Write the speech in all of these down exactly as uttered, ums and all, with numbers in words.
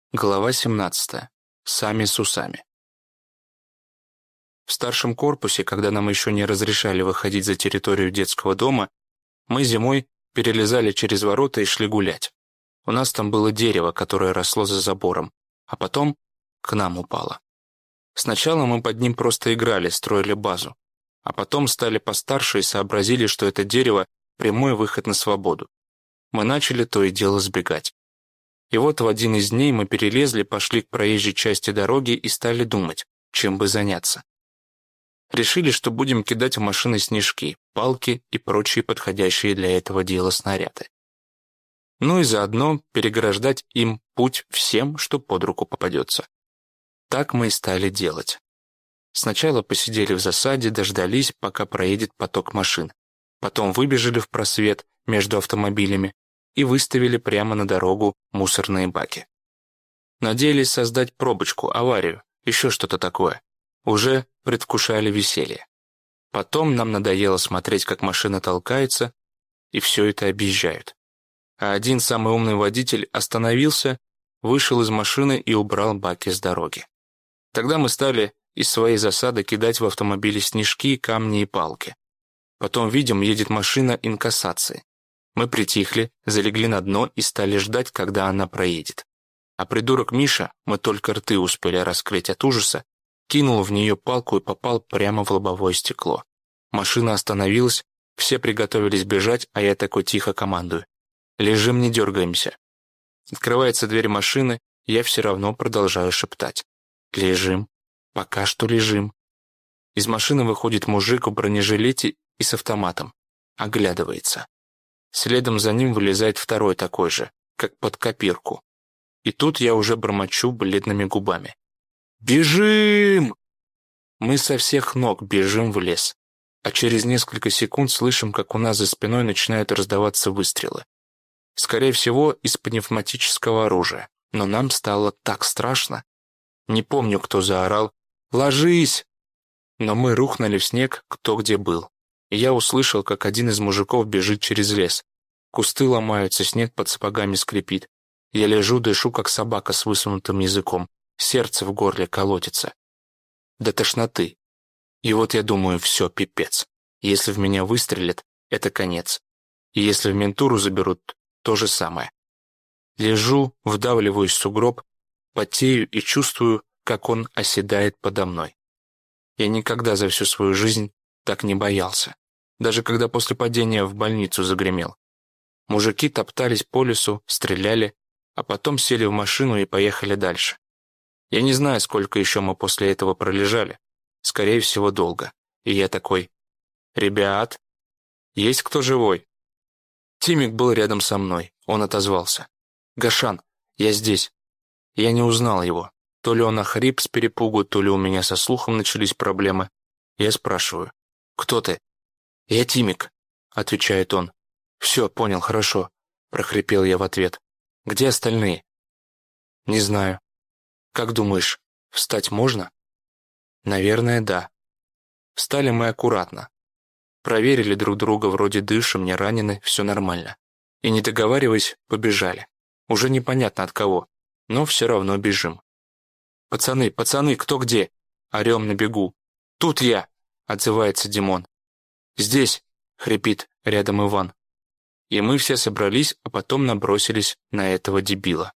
Глава семнадцатая. Сами с усами. В старшем корпусе, когда нам еще не разрешали выходить за территорию детского дома, мы зимой перелезали через ворота и шли гулять. У нас там было дерево, которое росло за забором, а потом к нам упало. Сначала мы под ним просто играли, строили базу, а потом стали постарше и сообразили, что это дерево – прямой выход на свободу. Мы начали то и дело сбегать. И вот в один из дней мы перелезли, пошли к проезжей части дороги и стали думать, чем бы заняться. Решили, что будем кидать в машины снежки, палки и прочие подходящие для этого дела снаряды. Ну и заодно переграждать им путь всем, что под руку попадется. Так мы и стали делать. Сначала посидели в засаде, дождались, пока проедет поток машин. Потом выбежали в просвет между автомобилями и выставили прямо на дорогу мусорные баки. Надеялись создать пробочку, аварию, еще что-то такое. Уже предвкушали веселье. Потом нам надоело смотреть, как машина толкается, и все это объезжают. А один самый умный водитель остановился, вышел из машины и убрал баки с дороги. Тогда мы стали из своей засады кидать в автомобили снежки, камни и палки. Потом видим, едет машина инкассации. Мы притихли, залегли на дно и стали ждать, когда она проедет. А придурок Миша, мы только рты успели раскрыть от ужаса, кинул в нее палку и попал прямо в лобовое стекло. Машина остановилась, все приготовились бежать, а я такой тихо командую: «Лежим, не дергаемся». Открывается дверь машины, я все равно продолжаю шептать: «Лежим, пока что лежим». Из машины выходит мужик в бронежилете и с автоматом, оглядывается. Следом за ним вылезает второй такой же, как под копирку. И тут я уже бормочу бледными губами: «Бежим!» Мы со всех ног бежим в лес, а через несколько секунд слышим, как у нас за спиной начинают раздаваться выстрелы. Скорее всего, из пневматического оружия, но нам стало так страшно. Не помню, кто заорал «Ложись!», но мы рухнули в снег кто где был. И я услышал, как один из мужиков бежит через лес. Кусты ломаются, снег под сапогами скрипит. Я лежу, дышу, как собака с высунутым языком. Сердце в горле колотится. До тошноты. И вот я думаю, все, пипец. Если в меня выстрелят, это конец. И если в ментуру заберут, то же самое. Лежу, вдавливаюсь в сугроб, потею и чувствую, как он оседает подо мной. Я никогда за всю свою жизнь так не боялся. Даже когда после падения в больницу загремел. Мужики топтались по лесу, стреляли, а потом сели в машину и поехали дальше. Я не знаю, сколько еще мы после этого пролежали. Скорее всего, долго. И я такой: «Ребят, есть кто живой?» Тимик был рядом со мной. Он отозвался: «Гашан, я здесь». Я не узнал его. То ли он охрип с перепугу, то ли у меня со слухом начались проблемы. Я спрашиваю: «Кто ты?» «Я Тимик», — отвечает он. «Все, понял, хорошо», — прохрипел я в ответ. «Где остальные?» «Не знаю». «Как думаешь, встать можно?» «Наверное, да». Встали мы аккуратно. Проверили друг друга, вроде дышим, не ранены, все нормально. И не договариваясь, побежали. Уже непонятно от кого, но все равно бежим. «Пацаны, пацаны, кто где?» Орем на бегу. «Тут я!» — отзывается Димон. «Здесь!» — хрипит рядом Иван. И мы все собрались, а потом набросились на этого дебила.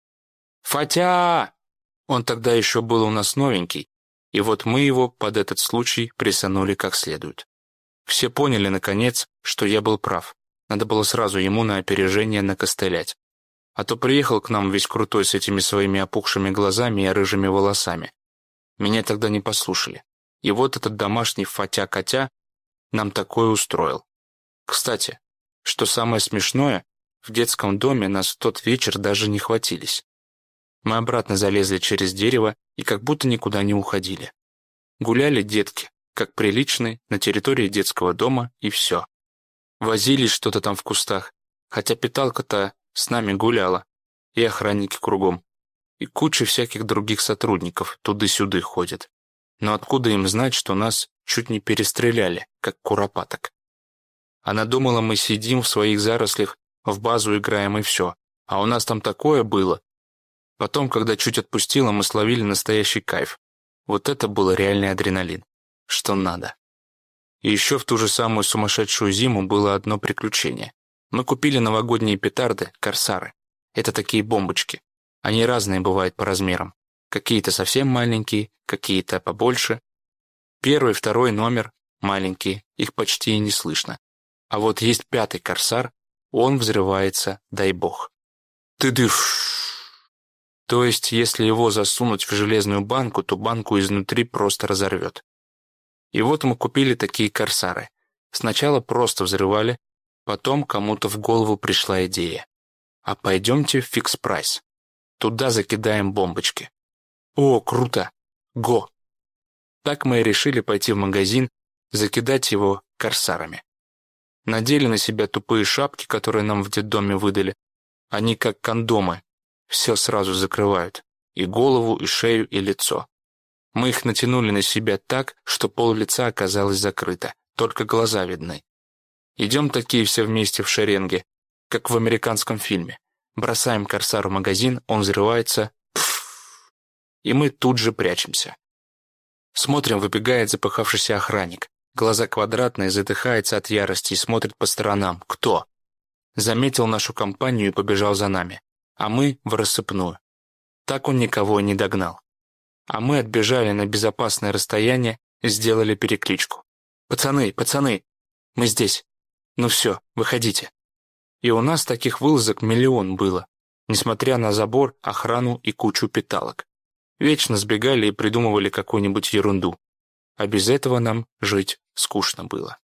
«Фатя!» Он тогда еще был у нас новенький, и вот мы его под этот случай прессанули как следует. Все поняли, наконец, что я был прав. Надо было сразу ему на опережение накостылять. А то приехал к нам весь крутой с этими своими опухшими глазами и рыжими волосами. Меня тогда не послушали. И вот этот домашний Фатя-Котя нам такое устроил. Кстати, что самое смешное, в детском доме нас в тот вечер даже не хватились. Мы обратно залезли через дерево и как будто никуда не уходили. Гуляли детки, как приличные, на территории детского дома, и все. Возились что-то там в кустах, хотя питалка-то с нами гуляла, и охранники кругом, и куча всяких других сотрудников туды-сюды ходят. Но откуда им знать, что нас чуть не перестреляли, как куропаток? Она думала, мы сидим в своих зарослях, в базу играем и все. А у нас там такое было. Потом, когда чуть отпустило, мы словили настоящий кайф. Вот это был реальный адреналин. Что надо. И еще в ту же самую сумасшедшую зиму было одно приключение. Мы купили новогодние петарды, корсары. Это такие бомбочки. Они разные бывают по размерам. Какие-то совсем маленькие, какие-то побольше. Первый, второй номер маленькие, их почти и не слышно. А вот есть пятый корсар, он взрывается, дай бог. Ты-дыш! То есть, если его засунуть в железную банку, то банку изнутри просто разорвет. И вот мы купили такие корсары. Сначала просто взрывали, потом кому-то в голову пришла идея. А пойдемте в фикс-прайс. Туда закидаем бомбочки. О, круто! Го! Так мы и решили пойти в магазин, закидать его корсарами. Надели на себя тупые шапки, которые нам в детдоме выдали. Они как кондомы. Все сразу закрывают. И голову, и шею, и лицо. Мы их натянули на себя так, что пол лица оказалось закрыто. Только глаза видны. Идем такие все вместе в шеренге, как в американском фильме. Бросаем корсар в магазин, он взрывается. Пфф, и мы тут же прячемся. Смотрим, выбегает запыхавшийся охранник. Глаза квадратные, задыхается от ярости и смотрит по сторонам. Кто? Заметил нашу компанию и побежал за нами. А мы в рассыпную. Так он никого и не догнал. А мы отбежали на безопасное расстояние и сделали перекличку. «Пацаны, пацаны, мы здесь. Ну все, выходите». И у нас таких вылазок миллион было, несмотря на забор, охрану и кучу питалок. Вечно сбегали и придумывали какую-нибудь ерунду. А без этого нам жить скучно было.